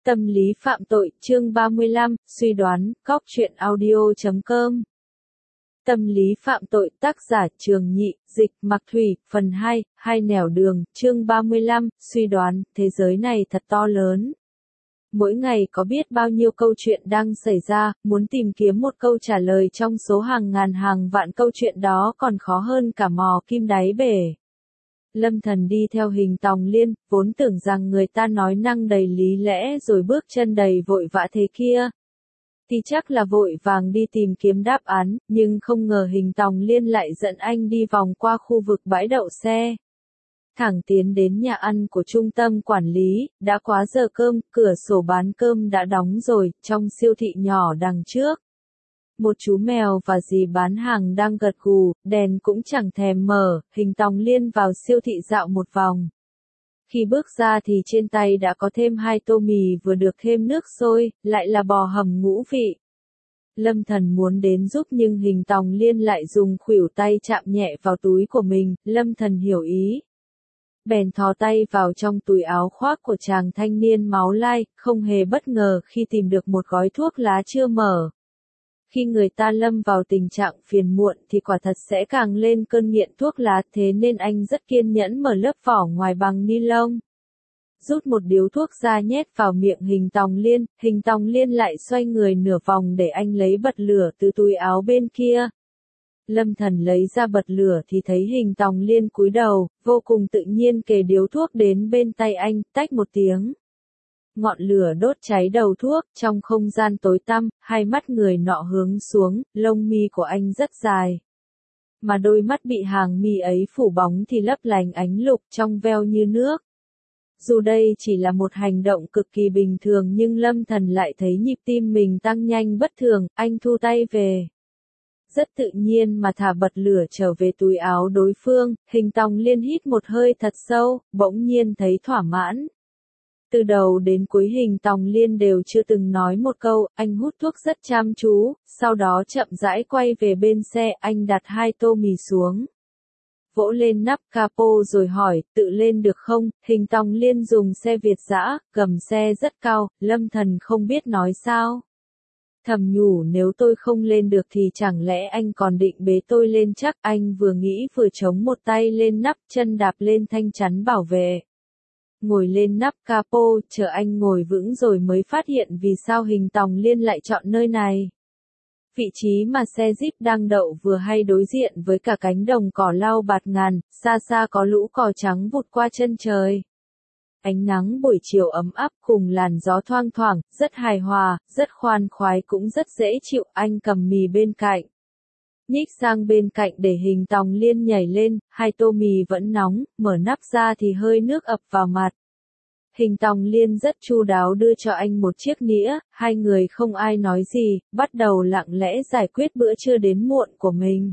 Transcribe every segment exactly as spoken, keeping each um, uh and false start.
Tâm lý phạm tội, chương ba mươi lăm, suy đoán, cóc truyện audio chấm com. Tâm lý phạm tội, tác giả Trường Nhị, dịch Mặc Thủy, phần hai, hai nẻo đường, chương ba mươi lăm, suy đoán, thế giới này thật to lớn. Mỗi ngày có biết bao nhiêu câu chuyện đang xảy ra, muốn tìm kiếm một câu trả lời trong số hàng ngàn hàng vạn câu chuyện đó còn khó hơn cả mò kim đáy bể. Lâm Thần đi theo Hình Tòng Liên, vốn tưởng rằng người ta nói năng đầy lý lẽ rồi bước chân đầy vội vã thế kia. Thì chắc là vội vàng đi tìm kiếm đáp án, nhưng không ngờ Hình Tòng Liên lại dẫn anh đi vòng qua khu vực bãi đậu xe. Thẳng tiến đến nhà ăn của trung tâm quản lý, đã quá giờ cơm, cửa sổ bán cơm đã đóng rồi, trong siêu thị nhỏ đằng trước. Một chú mèo và dì bán hàng đang gật gù, đèn cũng chẳng thèm mở, Hình Tòng Liên vào siêu thị dạo một vòng. Khi bước ra thì trên tay đã có thêm hai tô mì vừa được thêm nước sôi, lại là bò hầm ngũ vị. Lâm Thần muốn đến giúp nhưng Hình Tòng Liên lại dùng khuỷu tay chạm nhẹ vào túi của mình, Lâm Thần hiểu ý. Bèn thò tay vào trong túi áo khoác của chàng thanh niên máu lai, không hề bất ngờ khi tìm được một gói thuốc lá chưa mở. Khi người ta lâm vào tình trạng phiền muộn thì quả thật sẽ càng lên cơn nghiện thuốc lá, thế nên anh rất kiên nhẫn mở lớp vỏ ngoài bằng ni lông. Rút một điếu thuốc ra nhét vào miệng Hình Tòng Liên, Hình Tòng Liên lại xoay người nửa vòng để anh lấy bật lửa từ túi áo bên kia. Lâm Thần lấy ra bật lửa thì thấy Hình Tòng Liên cúi đầu, vô cùng tự nhiên kề điếu thuốc đến bên tay anh, tách một tiếng. Ngọn lửa đốt cháy đầu thuốc, trong không gian tối tăm, hai mắt người nọ hướng xuống, lông mi của anh rất dài. Mà đôi mắt bị hàng mi ấy phủ bóng thì lấp lánh ánh lục trong veo như nước. Dù đây chỉ là một hành động cực kỳ bình thường nhưng Lâm Thần lại thấy nhịp tim mình tăng nhanh bất thường, anh thu tay về. Rất tự nhiên mà thả bật lửa trở về túi áo đối phương, Hình Tòng Liên hít một hơi thật sâu, bỗng nhiên thấy thỏa mãn. Từ đầu đến cuối Hình Tòng Liên đều chưa từng nói một câu, anh hút thuốc rất chăm chú, sau đó chậm rãi quay về bên xe, anh đặt hai tô mì xuống. Vỗ lên nắp capo rồi hỏi, tự lên được không? Hình Tòng Liên dùng xe Việt dã, gầm xe rất cao, Lâm Thần không biết nói sao. Thầm nhủ nếu tôi không lên được thì chẳng lẽ anh còn định bế tôi lên chắc, anh vừa nghĩ vừa chống một tay lên nắp, chân đạp lên thanh chắn bảo vệ. Ngồi lên nắp capo, chờ anh ngồi vững rồi mới phát hiện vì sao Hình Tòng Liên lại chọn nơi này. Vị trí mà xe Jeep đang đậu vừa hay đối diện với cả cánh đồng cỏ lau bạt ngàn, xa xa có lũ cò trắng vụt qua chân trời. Ánh nắng buổi chiều ấm áp cùng làn gió thoang thoảng, rất hài hòa, rất khoan khoái cũng rất dễ chịu, anh cầm mì bên cạnh. Nhích sang bên cạnh để Hình Tòng Liên nhảy lên, hai tô mì vẫn nóng, mở nắp ra thì hơi nước ập vào mặt. Hình Tòng Liên rất chu đáo đưa cho anh một chiếc nĩa, hai người không ai nói gì, bắt đầu lặng lẽ giải quyết bữa trưa đến muộn của mình.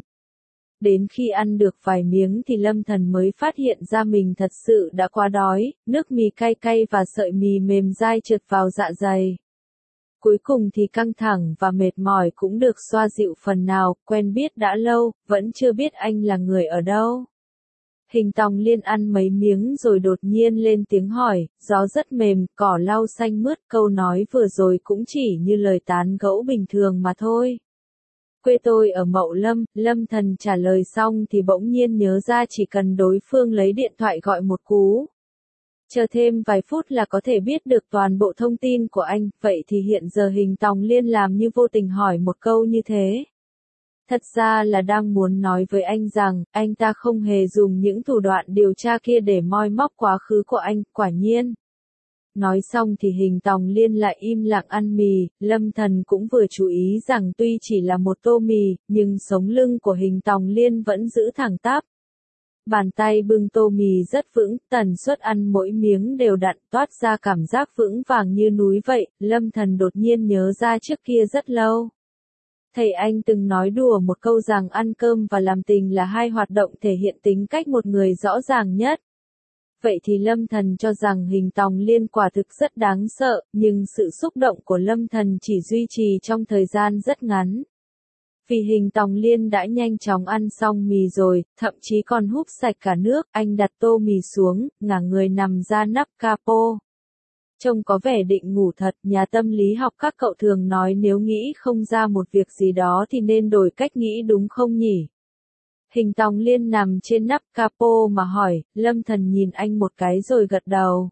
Đến khi ăn được vài miếng thì Lâm Thần mới phát hiện ra mình thật sự đã quá đói, nước mì cay cay và sợi mì mềm dai trượt vào dạ dày. Cuối cùng thì căng thẳng và mệt mỏi cũng được xoa dịu phần nào, quen biết đã lâu, vẫn chưa biết anh là người ở đâu. Hình Tòng Liên ăn mấy miếng rồi đột nhiên lên tiếng hỏi, gió rất mềm, cỏ lau xanh mướt, câu nói vừa rồi cũng chỉ như lời tán gẫu bình thường mà thôi. Quê tôi ở Mậu Lâm, Lâm Thần trả lời xong thì bỗng nhiên nhớ ra chỉ cần đối phương lấy điện thoại gọi một cú. Chờ thêm vài phút là có thể biết được toàn bộ thông tin của anh, vậy thì hiện giờ Hình Tòng Liên làm như vô tình hỏi một câu như thế. Thật ra là đang muốn nói với anh rằng, anh ta không hề dùng những thủ đoạn điều tra kia để moi móc quá khứ của anh, quả nhiên. Nói xong thì Hình Tòng Liên lại im lặng ăn mì, Lâm Thần cũng vừa chú ý rằng tuy chỉ là một tô mì, nhưng sống lưng của Hình Tòng Liên vẫn giữ thẳng tắp. Bàn tay bưng tô mì rất vững, tần suất ăn mỗi miếng đều đặn toát ra cảm giác vững vàng như núi vậy, Lâm Thần đột nhiên nhớ ra trước kia rất lâu. Thầy anh từng nói đùa một câu rằng ăn cơm và làm tình là hai hoạt động thể hiện tính cách một người rõ ràng nhất. Vậy thì Lâm Thần cho rằng Hình Tòng Liên quả thực rất đáng sợ, nhưng sự xúc động của Lâm Thần chỉ duy trì trong thời gian rất ngắn. Vì Hình Tòng Liên đã nhanh chóng ăn xong mì rồi, thậm chí còn húp sạch cả nước, anh đặt tô mì xuống, ngả người nằm ra nắp capo. Trông có vẻ định ngủ thật, nhà tâm lý học các cậu thường nói nếu nghĩ không ra một việc gì đó thì nên đổi cách nghĩ đúng không nhỉ? Hình Tòng Liên nằm trên nắp capo mà hỏi, Lâm Thần nhìn anh một cái rồi gật đầu.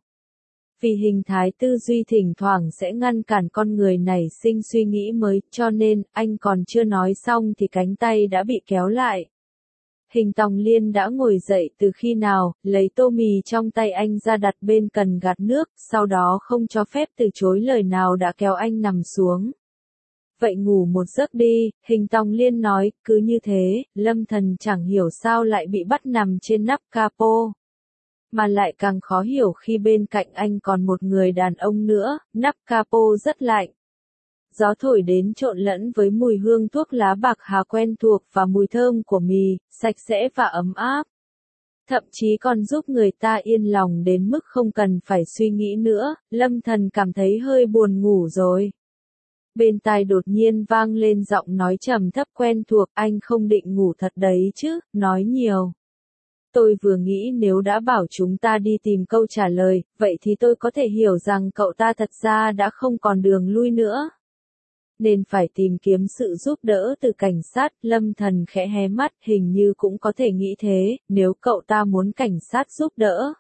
Vì hình thái tư duy thỉnh thoảng sẽ ngăn cản con người nảy sinh suy nghĩ mới, cho nên, anh còn chưa nói xong thì cánh tay đã bị kéo lại. Hình Tòng Liên đã ngồi dậy từ khi nào, lấy tô mì trong tay anh ra đặt bên cần gạt nước, sau đó không cho phép từ chối lời nào đã kéo anh nằm xuống. Vậy ngủ một giấc đi, Hình Tòng Liên nói, cứ như thế, Lâm Thần chẳng hiểu sao lại bị bắt nằm trên nắp capo. Mà lại càng khó hiểu khi bên cạnh anh còn một người đàn ông nữa, nắp capo rất lạnh. Gió thổi đến trộn lẫn với mùi hương thuốc lá bạc hà quen thuộc và mùi thơm của mì, sạch sẽ và ấm áp. Thậm chí còn giúp người ta yên lòng đến mức không cần phải suy nghĩ nữa, Lâm Thần cảm thấy hơi buồn ngủ rồi. Bên tai đột nhiên vang lên giọng nói trầm thấp quen thuộc, anh không định ngủ thật đấy chứ, nói nhiều. Tôi vừa nghĩ nếu đã bảo chúng ta đi tìm câu trả lời, vậy thì tôi có thể hiểu rằng cậu ta thật ra đã không còn đường lui nữa. Nên phải tìm kiếm sự giúp đỡ từ cảnh sát, Lâm Thần khẽ hé mắt, hình như cũng có thể nghĩ thế, nếu cậu ta muốn cảnh sát giúp đỡ.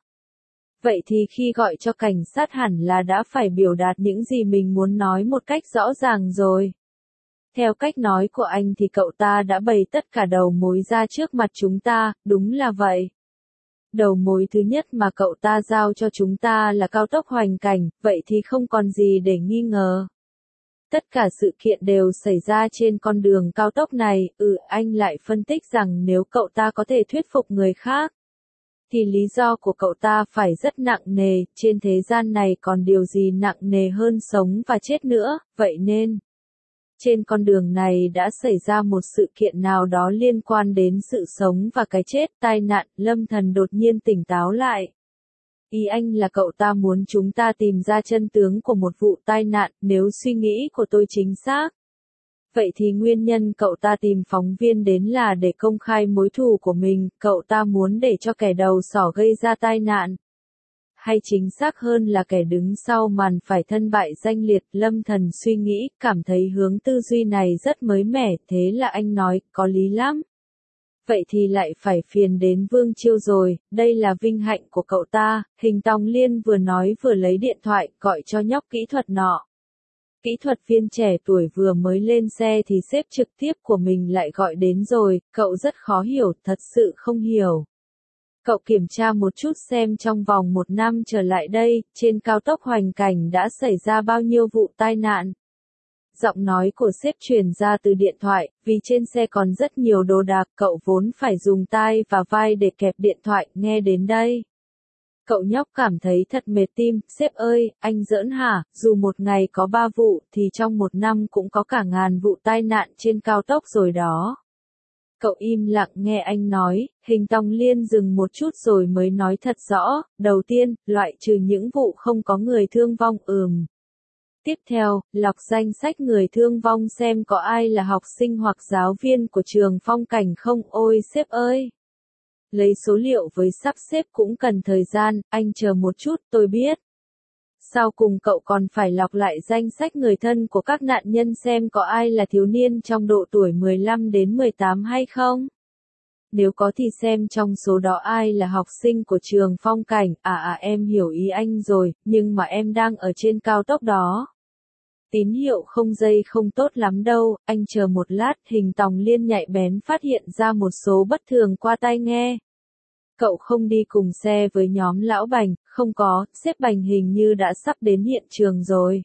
Vậy thì khi gọi cho cảnh sát hẳn là đã phải biểu đạt những gì mình muốn nói một cách rõ ràng rồi. Theo cách nói của anh thì cậu ta đã bày tất cả đầu mối ra trước mặt chúng ta, đúng là vậy. Đầu mối thứ nhất mà cậu ta giao cho chúng ta là cao tốc Hoành Cảnh, vậy thì không còn gì để nghi ngờ. Tất cả sự kiện đều xảy ra trên con đường cao tốc này, ừ anh lại phân tích rằng nếu cậu ta có thể thuyết phục người khác, thì lý do của cậu ta phải rất nặng nề, trên thế gian này còn điều gì nặng nề hơn sống và chết nữa, vậy nên, trên con đường này đã xảy ra một sự kiện nào đó liên quan đến sự sống và cái chết, tai nạn, Lâm Thần đột nhiên tỉnh táo lại. Ý anh là cậu ta muốn chúng ta tìm ra chân tướng của một vụ tai nạn, nếu suy nghĩ của tôi chính xác. Vậy thì nguyên nhân cậu ta tìm phóng viên đến là để công khai mối thù của mình, cậu ta muốn để cho kẻ đầu sỏ gây ra tai nạn. Hay chính xác hơn là kẻ đứng sau màn phải thân bại danh liệt, Lâm Thần suy nghĩ, cảm thấy hướng tư duy này rất mới mẻ, thế là anh nói, có lý lắm. Vậy thì lại phải phiền đến Vương Chiêu rồi, đây là vinh hạnh của cậu ta, Hình Tòng Liên vừa nói vừa lấy điện thoại, gọi cho nhóc kỹ thuật nọ. Kỹ thuật viên trẻ tuổi vừa mới lên xe thì sếp trực tiếp của mình lại gọi đến rồi, cậu rất khó hiểu, thật sự không hiểu. Cậu kiểm tra một chút xem trong vòng một năm trở lại đây, trên cao tốc Hoành Cảnh đã xảy ra bao nhiêu vụ tai nạn. Giọng nói của sếp truyền ra từ điện thoại, vì trên xe còn rất nhiều đồ đạc, cậu vốn phải dùng tai và vai để kẹp điện thoại, nghe đến đây. Cậu nhóc cảm thấy thật mệt tim, sếp ơi, anh giỡn hả, dù một ngày có ba vụ, thì trong một năm cũng có cả ngàn vụ tai nạn trên cao tốc rồi đó. Cậu im lặng nghe anh nói, Hình Tòng Liên dừng một chút rồi mới nói thật rõ, đầu tiên, loại trừ những vụ không có người thương vong ừm. Tiếp theo, lọc danh sách người thương vong xem có ai là học sinh hoặc giáo viên của trường Phong Cảnh không, ôi sếp ơi. Lấy số liệu với sắp xếp cũng cần thời gian, anh chờ một chút, tôi biết. Sau cùng cậu còn phải lọc lại danh sách người thân của các nạn nhân xem có ai là thiếu niên trong độ tuổi mười lăm đến mười tám hay không. Nếu có thì xem trong số đó ai là học sinh của trường Phong Cảnh, à à em hiểu ý anh rồi, nhưng mà em đang ở trên cao tốc đó. Tín hiệu không dây không tốt lắm đâu, anh chờ một lát, Hình Tòng Liên nhạy bén phát hiện ra một số bất thường qua tai nghe. Cậu không đi cùng xe với nhóm lão Bành, không có, sếp Bành hình như đã sắp đến hiện trường rồi.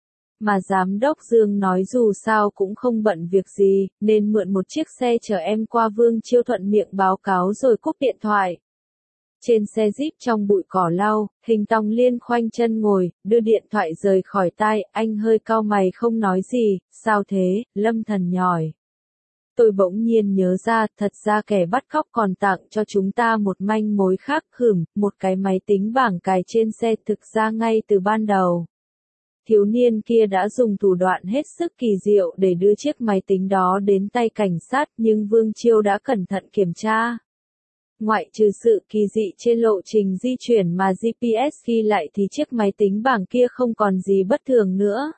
Mà giám đốc Dương nói dù sao cũng không bận việc gì, nên mượn một chiếc xe chở em qua Vương Chiêu thuận miệng báo cáo rồi cúp điện thoại. Trên xe Jeep trong bụi cỏ lau, Hình Tòng Liên khoanh chân ngồi, đưa điện thoại rời khỏi tai, anh hơi cau mày không nói gì, sao thế, Lâm Thần nhhỏi. Tôi bỗng nhiên nhớ ra, thật ra kẻ bắt cóc còn tặng cho chúng ta một manh mối khác, hửm, một cái máy tính bảng cài trên xe, thực ra ngay từ ban đầu. Thiếu niên kia đã dùng thủ đoạn hết sức kỳ diệu để đưa chiếc máy tính đó đến tay cảnh sát, nhưng Vương Chiêu đã cẩn thận kiểm tra. Ngoại trừ sự kỳ dị trên lộ trình di chuyển mà giê pê ét ghi lại thì chiếc máy tính bảng kia không còn gì bất thường nữa.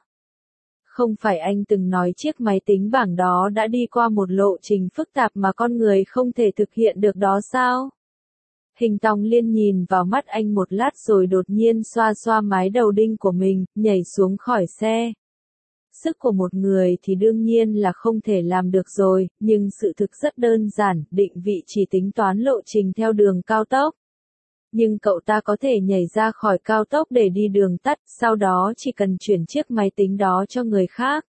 Không phải anh từng nói chiếc máy tính bảng đó đã đi qua một lộ trình phức tạp mà con người không thể thực hiện được đó sao? Hình Tòng Liên nhìn vào mắt anh một lát rồi đột nhiên xoa xoa mái đầu đinh của mình, nhảy xuống khỏi xe. Sức của một người thì đương nhiên là không thể làm được rồi, nhưng sự thực rất đơn giản, định vị chỉ tính toán lộ trình theo đường cao tốc. Nhưng cậu ta có thể nhảy ra khỏi cao tốc để đi đường tắt, sau đó chỉ cần chuyển chiếc máy tính đó cho người khác.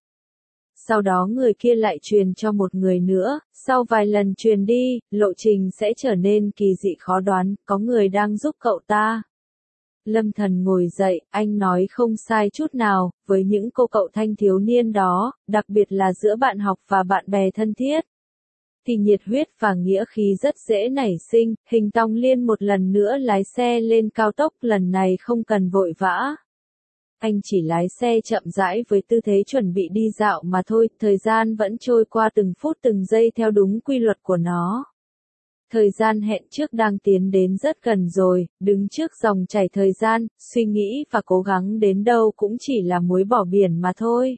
Sau đó người kia lại truyền cho một người nữa, sau vài lần truyền đi, lộ trình sẽ trở nên kỳ dị khó đoán, có người đang giúp cậu ta. Lâm Thần ngồi dậy, anh nói không sai chút nào, với những cô cậu thanh thiếu niên đó, đặc biệt là giữa bạn học và bạn bè thân thiết, thì nhiệt huyết và nghĩa khí rất dễ nảy sinh. Hình Tòng Liên một lần nữa lái xe lên cao tốc, lần này không cần vội vã. Anh chỉ lái xe chậm rãi với tư thế chuẩn bị đi dạo mà thôi, thời gian vẫn trôi qua từng phút từng giây theo đúng quy luật của nó. Thời gian hẹn trước đang tiến đến rất gần rồi, đứng trước dòng chảy thời gian, suy nghĩ và cố gắng đến đâu cũng chỉ là muối bỏ biển mà thôi.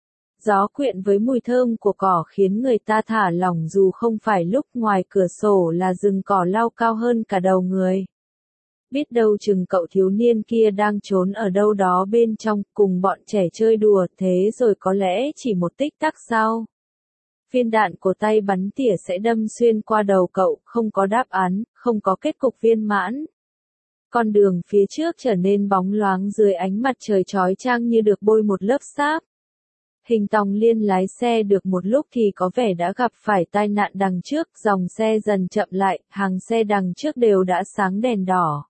Gió quyện với mùi thơm của cỏ khiến người ta thả lỏng dù không phải lúc ngoài cửa sổ là rừng cỏ lau cao hơn cả đầu người. Biết đâu chừng cậu thiếu niên kia đang trốn ở đâu đó bên trong, cùng bọn trẻ chơi đùa, thế rồi có lẽ chỉ một tích tắc sau, viên đạn của tay bắn tỉa sẽ đâm xuyên qua đầu cậu, không có đáp án, không có kết cục viên mãn. Con đường phía trước trở nên bóng loáng dưới ánh mặt trời chói chang như được bôi một lớp sáp. Hình Tòng Liên lái xe được một lúc thì có vẻ đã gặp phải tai nạn đằng trước, dòng xe dần chậm lại, hàng xe đằng trước đều đã sáng đèn đỏ.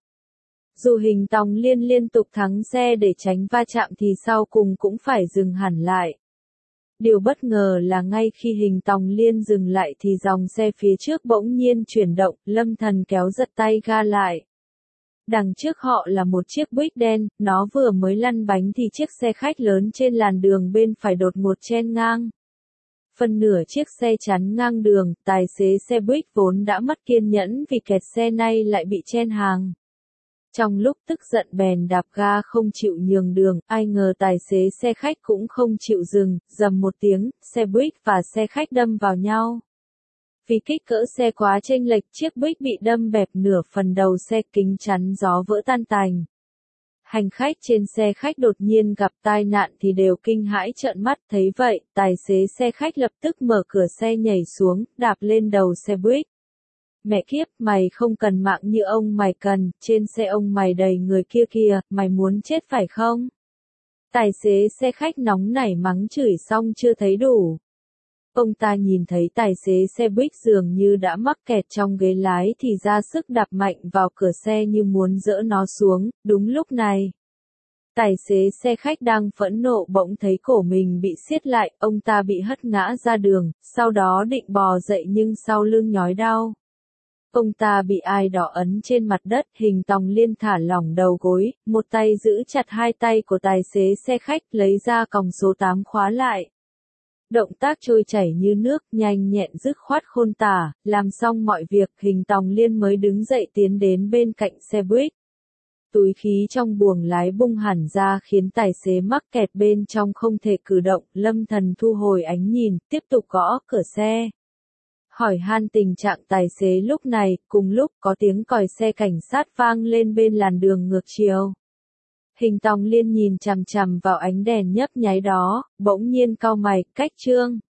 Dù Hình Tòng Liên liên tục thắng xe để tránh va chạm thì sau cùng cũng phải dừng hẳn lại. Điều bất ngờ là ngay khi Hình Tòng Liên dừng lại thì dòng xe phía trước bỗng nhiên chuyển động, Lâm Thần kéo giật tay ga lại. Đằng trước họ là một chiếc Buick đen, nó vừa mới lăn bánh thì chiếc xe khách lớn trên làn đường bên phải đột ngột chen ngang. Phần nửa chiếc xe chắn ngang đường, tài xế xe Buick vốn đã mất kiên nhẫn vì kẹt xe nay lại bị chen hàng. Trong lúc tức giận bèn đạp ga không chịu nhường đường, ai ngờ tài xế xe khách cũng không chịu dừng, rầm một tiếng, xe Buick và xe khách đâm vào nhau. Vì kích cỡ xe quá chênh lệch, chiếc Buick bị đâm bẹp nửa phần đầu xe, kính chắn gió vỡ tan tành. Hành khách trên xe khách đột nhiên gặp tai nạn thì đều kinh hãi trợn mắt, thấy vậy, tài xế xe khách lập tức mở cửa xe nhảy xuống, đạp lên đầu xe Buick. Mẹ kiếp, mày không cần mạng như ông mày cần, trên xe ông mày đầy người kia kìa, mày muốn chết phải không? Tài xế xe khách nóng nảy mắng chửi xong chưa thấy đủ. Ông ta nhìn thấy tài xế xe Buick dường như đã mắc kẹt trong ghế lái thì ra sức đạp mạnh vào cửa xe như muốn dỡ nó xuống. Đúng lúc này, tài xế xe khách đang phẫn nộ bỗng thấy cổ mình bị siết lại, ông ta bị hất ngã ra đường, sau đó định bò dậy nhưng sau lưng nhói đau. Ông ta bị ai đó ấn trên mặt đất, Hình Tòng Liên thả lỏng đầu gối, một tay giữ chặt hai tay của tài xế xe khách, lấy ra còng số tám khóa lại. Động tác trôi chảy như nước, nhanh nhẹn dứt khoát khôn tả, làm xong mọi việc, Hình Tòng Liên mới đứng dậy tiến đến bên cạnh xe Buick. Túi khí trong buồng lái bung hẳn ra khiến tài xế mắc kẹt bên trong không thể cử động, Lâm Thần thu hồi ánh nhìn, tiếp tục gõ cửa xe. Hỏi han tình trạng tài xế lúc này, cùng lúc có tiếng còi xe cảnh sát vang lên bên làn đường ngược chiều. Hình Tòng Liên nhìn chằm chằm vào ánh đèn nhấp nháy đó, bỗng nhiên cau mày, cách trương.